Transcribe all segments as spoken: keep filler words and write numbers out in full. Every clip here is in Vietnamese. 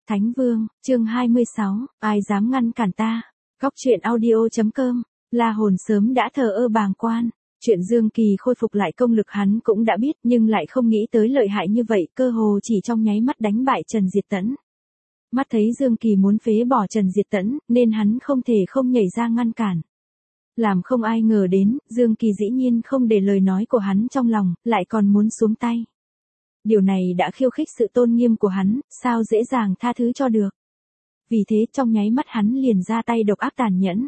Thánh Vương, chương hai mươi sáu, ai dám ngăn cản ta? Góc truyện audio chấm com, La Hồn sớm đã thờ ơ bàng quan. Chuyện Dương Kỳ khôi phục lại công lực hắn cũng đã biết nhưng lại không nghĩ tới lợi hại như vậy, cơ hồ chỉ trong nháy mắt đánh bại Trần Diệt Tẫn. Mắt thấy Dương Kỳ muốn phế bỏ Trần Diệt Tẫn, nên hắn không thể không nhảy ra ngăn cản. Làm không ai ngờ đến, Dương Kỳ dĩ nhiên không để lời nói của hắn trong lòng, lại còn muốn xuống tay. Điều này đã khiêu khích sự tôn nghiêm của hắn, sao dễ dàng tha thứ cho được. Vì thế trong nháy mắt hắn liền ra tay độc ác tàn nhẫn.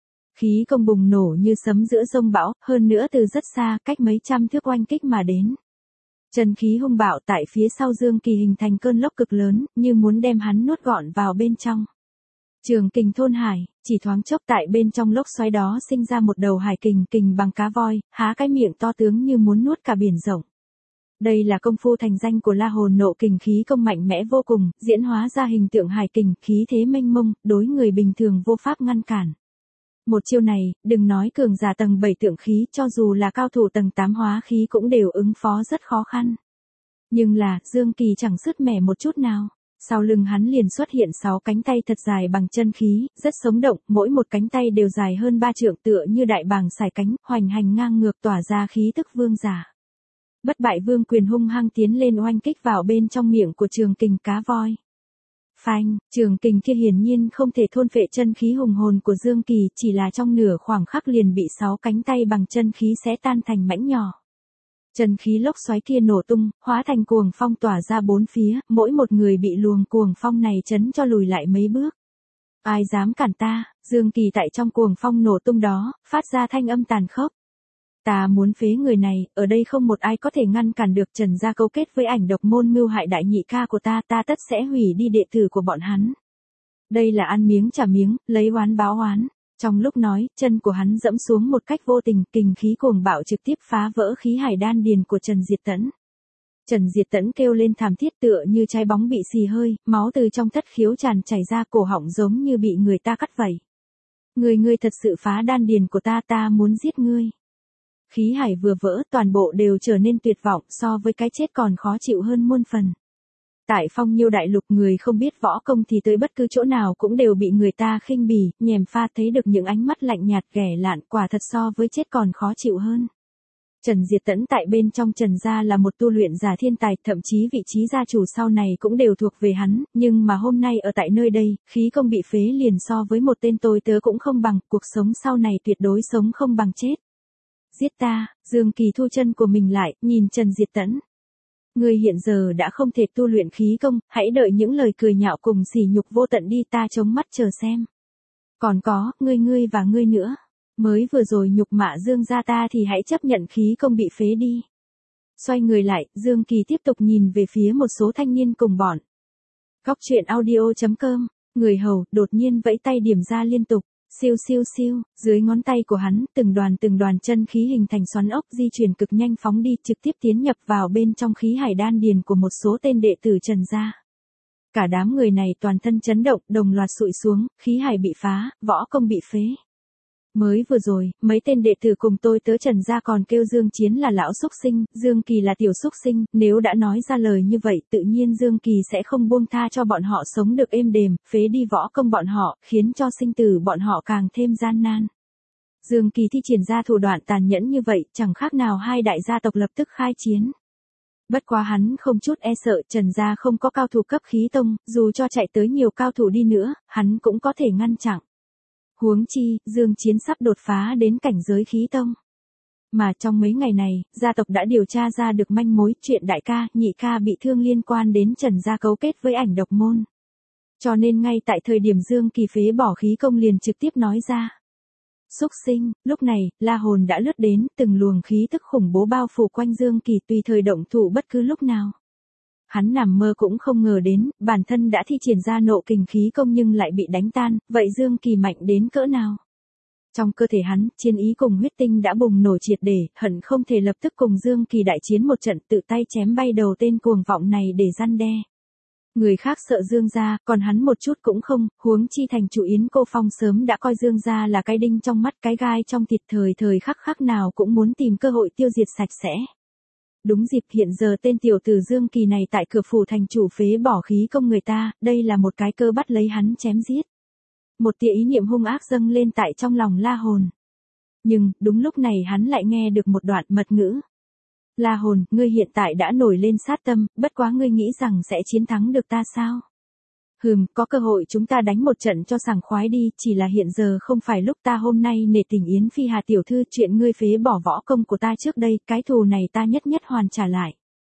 Khí công bùng nổ như sấm giữa giông bão, hơn nữa từ rất xa, cách mấy trăm thước oanh kích mà đến. Chân khí hung bạo tại phía sau Dương Kỳ hình thành cơn lốc cực lớn, như muốn đem hắn nuốt gọn vào bên trong. Trường kình thôn hải, chỉ thoáng chốc tại bên trong lốc xoáy đó sinh ra một đầu hải kình, kình bằng cá voi, há cái miệng to tướng như muốn nuốt cả biển rộng. Đây là công phu thành danh của La Hồn nộ kình, khí công mạnh mẽ vô cùng, diễn hóa ra hình tượng hải kình, khí thế mênh mông, đối người bình thường vô pháp ngăn cản. Một chiêu này, đừng nói cường giả tầng bảy tượng khí, cho dù là cao thủ tầng tám hóa khí cũng đều ứng phó rất khó khăn. Nhưng là, Dương Kỳ chẳng sứt mẻ một chút nào. Sau lưng hắn liền xuất hiện sáu cánh tay thật dài bằng chân khí, rất sống động, mỗi một cánh tay đều dài hơn ba trượng, tựa như đại bàng sải cánh, hoành hành ngang ngược, tỏa ra khí tức vương giả. Bất bại vương quyền hung hăng tiến lên oanh kích vào bên trong miệng của trường kình cá voi. Phanh, trường kình kia hiển nhiên không thể thôn phệ chân khí hùng hồn của Dương Kỳ, chỉ là trong nửa khoảng khắc liền bị sáu cánh tay bằng chân khí xé tan thành mảnh nhỏ. Chân khí lốc xoáy kia nổ tung, hóa thành cuồng phong tỏa ra bốn phía, mỗi một người bị luồng cuồng phong này chấn cho lùi lại mấy bước. Ai dám cản ta? Dương Kỳ tại trong cuồng phong nổ tung đó, phát ra thanh âm tàn khốc. Ta muốn phế người này, ở đây không một ai có thể ngăn cản được. Trần gia cấu kết với ảnh độc môn mưu hại đại nhị ca của ta, ta tất sẽ hủy đi đệ tử của bọn hắn. Đây là ăn miếng trả miếng, lấy oán báo oán. Trong lúc nói, chân của hắn dẫm xuống một cách vô tình, kình khí cuồng bạo trực tiếp phá vỡ khí hải đan điền của Trần Diệt Tẫn. Trần Diệt Tẫn kêu lên thảm thiết, tựa như trái bóng bị xì hơi, máu từ trong thất khiếu tràn chảy ra, cổ họng giống như bị người ta cắt vẩy. Người ngươi thật sự phá đan điền của ta, ta muốn giết ngươi. Khí hải vừa vỡ, toàn bộ đều trở nên tuyệt vọng, so với cái chết còn khó chịu hơn muôn phần. Tại Phong Nhiêu đại lục, người không biết võ công thì tới bất cứ chỗ nào cũng đều bị người ta khinh bỉ, nhèm pha, thấy được những ánh mắt lạnh nhạt ghẻ lạn, quả thật so với chết còn khó chịu hơn. Trần Diệt Tẫn tại bên trong Trần gia là một tu luyện giả thiên tài, thậm chí vị trí gia chủ sau này cũng đều thuộc về hắn, nhưng mà hôm nay ở tại nơi đây, khí công bị phế liền so với một tên tôi tớ cũng không bằng, cuộc sống sau này tuyệt đối sống không bằng chết. Giết ta! Dương Kỳ thu chân của mình lại, nhìn Trần Diệt Tẫn. Ngươi hiện giờ đã không thể tu luyện khí công, hãy đợi những lời cười nhạo cùng sỉ nhục vô tận đi, ta chống mắt chờ xem. Còn có, ngươi ngươi và ngươi nữa. Mới vừa rồi nhục mạ Dương gia ta thì hãy chấp nhận khí công bị phế đi. Xoay người lại, Dương Kỳ tiếp tục nhìn về phía một số thanh niên cùng bọn. Góc truyện audio chấm com, người hầu, đột nhiên vẫy tay điểm ra liên tục. Siêu siêu siêu, dưới ngón tay của hắn, từng đoàn từng đoàn chân khí hình thành xoắn ốc di chuyển cực nhanh phóng đi, trực tiếp tiến nhập vào bên trong khí hải đan điền của một số tên đệ tử Trần gia. Cả đám người này toàn thân chấn động, đồng loạt sụi xuống, khí hải bị phá, võ công bị phế. Mới vừa rồi, mấy tên đệ tử cùng tôi tớ Trần gia còn kêu Dương Chiến là lão xúc sinh, Dương Kỳ là tiểu xúc sinh, nếu đã nói ra lời như vậy, tự nhiên Dương Kỳ sẽ không buông tha cho bọn họ sống được êm đềm, phế đi võ công bọn họ, khiến cho sinh tử bọn họ càng thêm gian nan. Dương Kỳ thi triển ra thủ đoạn tàn nhẫn như vậy, chẳng khác nào hai đại gia tộc lập tức khai chiến. Bất quá hắn không chút e sợ, Trần gia không có cao thủ cấp khí tông, dù cho chạy tới nhiều cao thủ đi nữa, hắn cũng có thể ngăn chặn. Huống chi, Dương Chiến sắp đột phá đến cảnh giới khí tông. Mà trong mấy ngày này, gia tộc đã điều tra ra được manh mối, chuyện đại ca, nhị ca bị thương liên quan đến Trần gia cấu kết với ảnh độc môn. Cho nên ngay tại thời điểm Dương Kỳ phế bỏ khí công liền trực tiếp nói ra. Xúc sinh, lúc này, La Hồn đã lướt đến, từng luồng khí tức khủng bố bao phủ quanh Dương Kỳ, tùy thời động thủ bất cứ lúc nào. Hắn nằm mơ cũng không ngờ đến, bản thân đã thi triển ra nộ kình khí công nhưng lại bị đánh tan, vậy Dương Kỳ mạnh đến cỡ nào? Trong cơ thể hắn, chiến ý cùng huyết tinh đã bùng nổ triệt để, hận không thể lập tức cùng Dương Kỳ đại chiến một trận, tự tay chém bay đầu tên cuồng vọng này để răn đe. Người khác sợ Dương gia, còn hắn một chút cũng không, huống chi thành chủ Yến Cô Phong sớm đã coi Dương gia là cái đinh trong mắt, cái gai trong thịt, thời thời khắc khắc nào cũng muốn tìm cơ hội tiêu diệt sạch sẽ. Đúng dịp hiện giờ tên tiểu tử Dương Kỳ này tại cửa phủ thành chủ phế bỏ khí công người ta, đây là một cái cơ bắt lấy hắn chém giết. Một tia ý niệm hung ác dâng lên tại trong lòng La Hồn. Nhưng, đúng lúc này hắn lại nghe được một đoạn mật ngữ. La Hồn, ngươi hiện tại đã nổi lên sát tâm, bất quá ngươi nghĩ rằng sẽ chiến thắng được ta sao? Hừm, có cơ hội chúng ta đánh một trận cho sảng khoái đi, chỉ là hiện giờ không phải lúc ta hôm nay nể tình Yến Phi Hà tiểu thư chuyện ngươi phế bỏ võ công của ta trước đây, cái thù này ta nhất nhất hoàn trả lại.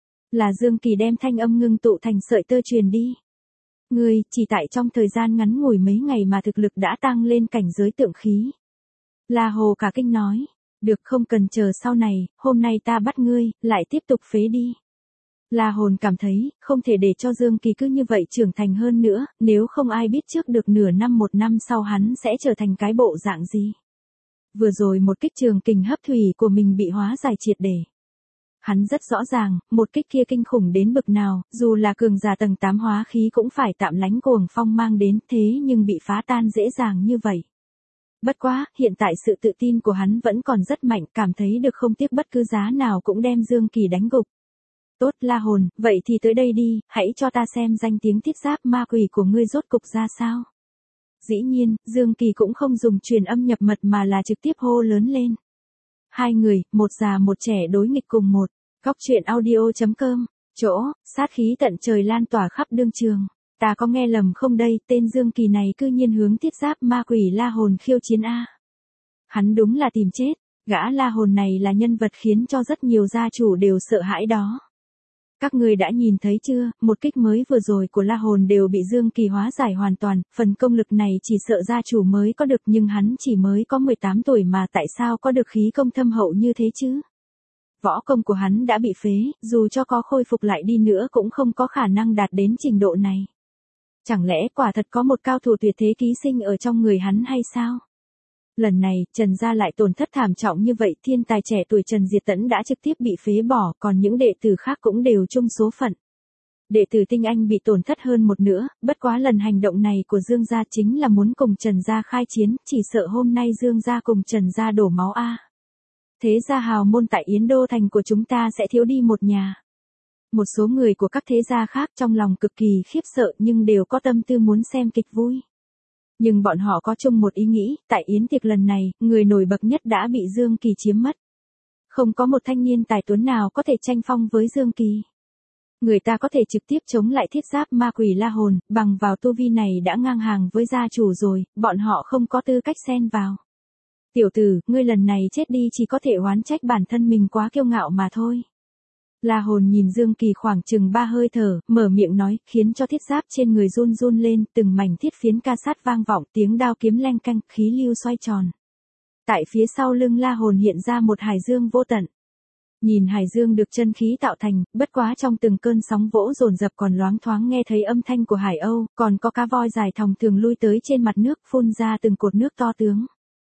Là Dương Kỳ đem thanh âm ngưng tụ thành sợi tơ truyền đi. Ngươi, chỉ tại trong thời gian ngắn ngủi mấy ngày mà thực lực đã tăng lên cảnh giới tượng khí. La Hồ cả kinh nói, được không cần chờ sau này, hôm nay ta bắt ngươi, lại tiếp tục phế đi. La Hồn cảm thấy, không thể để cho Dương Kỳ cứ như vậy trưởng thành hơn nữa, nếu không ai biết trước được nửa năm một năm sau hắn sẽ trở thành cái bộ dạng gì. Vừa rồi một kích trường kình hấp thủy của mình bị hóa giải triệt để. Hắn rất rõ ràng, một kích kia kinh khủng đến bực nào, dù là cường giả tầng tám hóa khí cũng phải tạm lánh cuồng phong mang đến thế nhưng bị phá tan dễ dàng như vậy. Bất quá, hiện tại sự tự tin của hắn vẫn còn rất mạnh, cảm thấy được không tiếc bất cứ giá nào cũng đem Dương Kỳ đánh gục. Tốt La Hồn, vậy thì tới đây đi, hãy cho ta xem danh tiếng thiết giáp ma quỷ của ngươi rốt cục ra sao. Dĩ nhiên, Dương Kỳ cũng không dùng truyền âm nhập mật mà là trực tiếp hô lớn lên. Hai người, một già một trẻ đối nghịch cùng một. Góc truyện audio chấm com, chỗ, sát khí tận trời lan tỏa khắp đương trường. Ta có nghe lầm không đây, tên Dương Kỳ này cư nhiên hướng thiết giáp ma quỷ La Hồn khiêu chiến A. Hắn đúng là tìm chết, gã La Hồn này là nhân vật khiến cho rất nhiều gia chủ đều sợ hãi đó. Các người đã nhìn thấy chưa, một kích mới vừa rồi của La Hồn đều bị Dương Kỳ hóa giải hoàn toàn, phần công lực này chỉ sợ gia chủ mới có được nhưng hắn chỉ mới có mười tám tuổi mà tại sao có được khí công thâm hậu như thế chứ? Võ công của hắn đã bị phế, dù cho có khôi phục lại đi nữa cũng không có khả năng đạt đến trình độ này. Chẳng lẽ quả thật có một cao thủ tuyệt thế ký sinh ở trong người hắn hay sao? Lần này, Trần gia lại tổn thất thảm trọng như vậy, thiên tài trẻ tuổi Trần Diệt Tẫn đã trực tiếp bị phế bỏ, còn những đệ tử khác cũng đều chung số phận. Đệ tử Tinh Anh bị tổn thất hơn một nửa, bất quá lần hành động này của Dương gia chính là muốn cùng Trần gia khai chiến, chỉ sợ hôm nay Dương gia cùng Trần gia đổ máu a. Thế gia hào môn tại Yến Đô thành của chúng ta sẽ thiếu đi một nhà. Một số người của các thế gia khác trong lòng cực kỳ khiếp sợ nhưng đều có tâm tư muốn xem kịch vui. Nhưng bọn họ có chung một ý nghĩ, tại yến tiệc lần này, người nổi bật nhất đã bị Dương Kỳ chiếm mất. Không có một thanh niên tài tuấn nào có thể tranh phong với Dương Kỳ. Người ta có thể trực tiếp chống lại thiết giáp ma quỷ La Hồn, bằng vào tu vi này đã ngang hàng với gia chủ rồi, bọn họ không có tư cách xen vào. Tiểu tử, ngươi lần này chết đi chỉ có thể oán trách bản thân mình quá kiêu ngạo mà thôi. La Hồn nhìn Dương Kỳ khoảng chừng ba hơi thở, mở miệng nói, khiến cho thiết giáp trên người run run lên, từng mảnh thiết phiến ca sát vang vọng, tiếng đao kiếm leng canh, khí lưu xoay tròn. Tại phía sau lưng La Hồn hiện ra một hải dương vô tận. Nhìn hải dương được chân khí tạo thành, bất quá trong từng cơn sóng vỗ dồn dập còn loáng thoáng nghe thấy âm thanh của hải âu, còn có cá voi dài thòng thường lui tới trên mặt nước phun ra từng cột nước to tướng.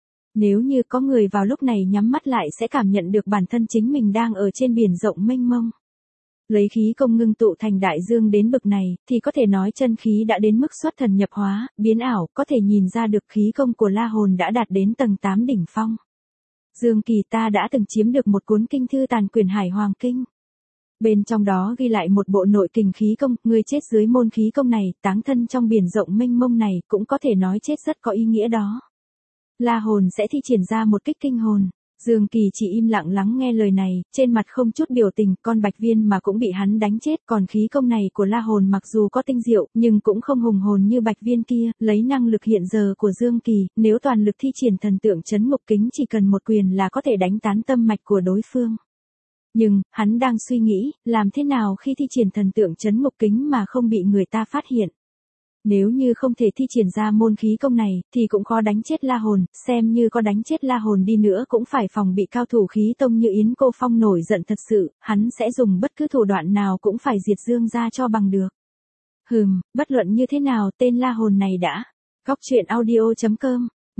Nếu như có người vào lúc này nhắm mắt lại sẽ cảm nhận được bản thân chính mình đang ở trên biển rộng mênh mông. Lấy khí công ngưng tụ thành đại dương đến bực này, thì có thể nói chân khí đã đến mức xuất thần nhập hóa, biến ảo, có thể nhìn ra được khí công của La Hồn đã đạt đến tầng tám đỉnh phong. Dương Kỳ, ta đã từng chiếm được một cuốn kinh thư Tàn Quyền Hải Hoàng Kinh. Bên trong đó ghi lại một bộ nội kình khí công, người chết dưới môn khí công này, táng thân trong biển rộng mênh mông này, cũng có thể nói chết rất có ý nghĩa đó. La Hồn sẽ thi triển ra một kích kinh hồn. Dương Kỳ chỉ im lặng lắng nghe lời này, trên mặt không chút biểu tình, con Bạch Viên mà cũng bị hắn đánh chết, còn khí công này của La Hồn mặc dù có tinh diệu, nhưng cũng không hùng hồn như Bạch Viên kia, lấy năng lực hiện giờ của Dương Kỳ, nếu toàn lực thi triển thần tượng trấn ngục kính chỉ cần một quyền là có thể đánh tán tâm mạch của đối phương. Nhưng, hắn đang suy nghĩ, làm thế nào khi thi triển thần tượng trấn ngục kính mà không bị người ta phát hiện. Nếu như không thể thi triển ra môn khí công này, thì cũng khó đánh chết La Hồn, xem như có đánh chết La Hồn đi nữa cũng phải phòng bị cao thủ khí tông như Yến Cô Phong nổi giận thật sự, hắn sẽ dùng bất cứ thủ đoạn nào cũng phải diệt Dương ra cho bằng được. Hừm, bất luận như thế nào tên La Hồn này đã. Góc truyện audio chấm com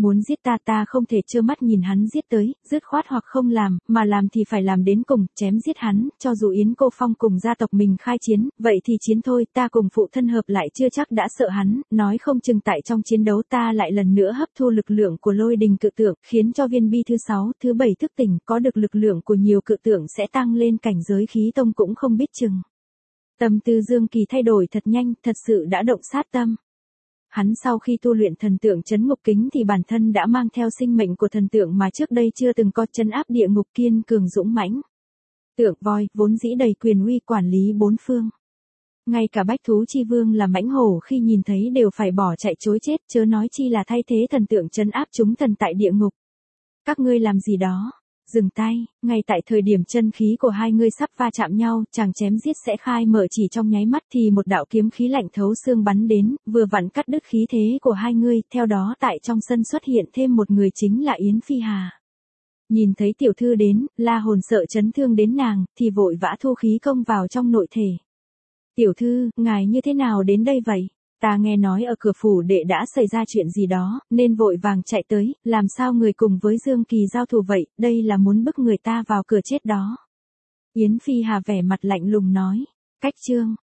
Muốn giết ta ta không thể trơ mắt nhìn hắn giết tới, dứt khoát hoặc không làm, mà làm thì phải làm đến cùng, chém giết hắn, cho dù Yến Cô Phong cùng gia tộc mình khai chiến, vậy thì chiến thôi, ta cùng phụ thân hợp lại chưa chắc đã sợ hắn, nói không chừng tại trong chiến đấu ta lại lần nữa hấp thu lực lượng của lôi đình cự tượng, khiến cho viên bi thứ sáu, thứ bảy thức tỉnh, có được lực lượng của nhiều cự tượng sẽ tăng lên cảnh giới khí tông cũng không biết chừng. Tâm tư Dương Kỳ thay đổi thật nhanh, thật sự đã động sát tâm. Hắn sau khi tu luyện thần tượng trấn ngục kính thì bản thân đã mang theo sinh mệnh của thần tượng mà trước đây chưa từng có, trấn áp địa ngục, kiên cường dũng mãnh. Tượng voi, vốn dĩ đầy quyền uy quản lý bốn phương. Ngay cả bách thú chi vương là mãnh hổ khi nhìn thấy đều phải bỏ chạy chối chết, chớ nói chi là thay thế thần tượng trấn áp chúng thần tại địa ngục. Các ngươi làm gì đó? Dừng tay, ngay tại thời điểm chân khí của hai người sắp va chạm nhau, chàng chém giết sẽ khai mở chỉ trong nháy mắt thì một đạo kiếm khí lạnh thấu xương bắn đến, vừa vặn cắt đứt khí thế của hai người, theo đó tại trong sân xuất hiện thêm một người chính là Yến Phi Hà. Nhìn thấy tiểu thư đến, La Hồn sợ chấn thương đến nàng, thì vội vã thu khí công vào trong nội thể. Tiểu thư, ngài như thế nào đến đây vậy? Ta nghe nói ở cửa phủ đệ đã xảy ra chuyện gì đó, nên vội vàng chạy tới, làm sao người cùng với Dương Kỳ giao thủ vậy, đây là muốn bức người ta vào cửa chết đó. Yến Phi Hà vẻ mặt lạnh lùng nói, cách chương,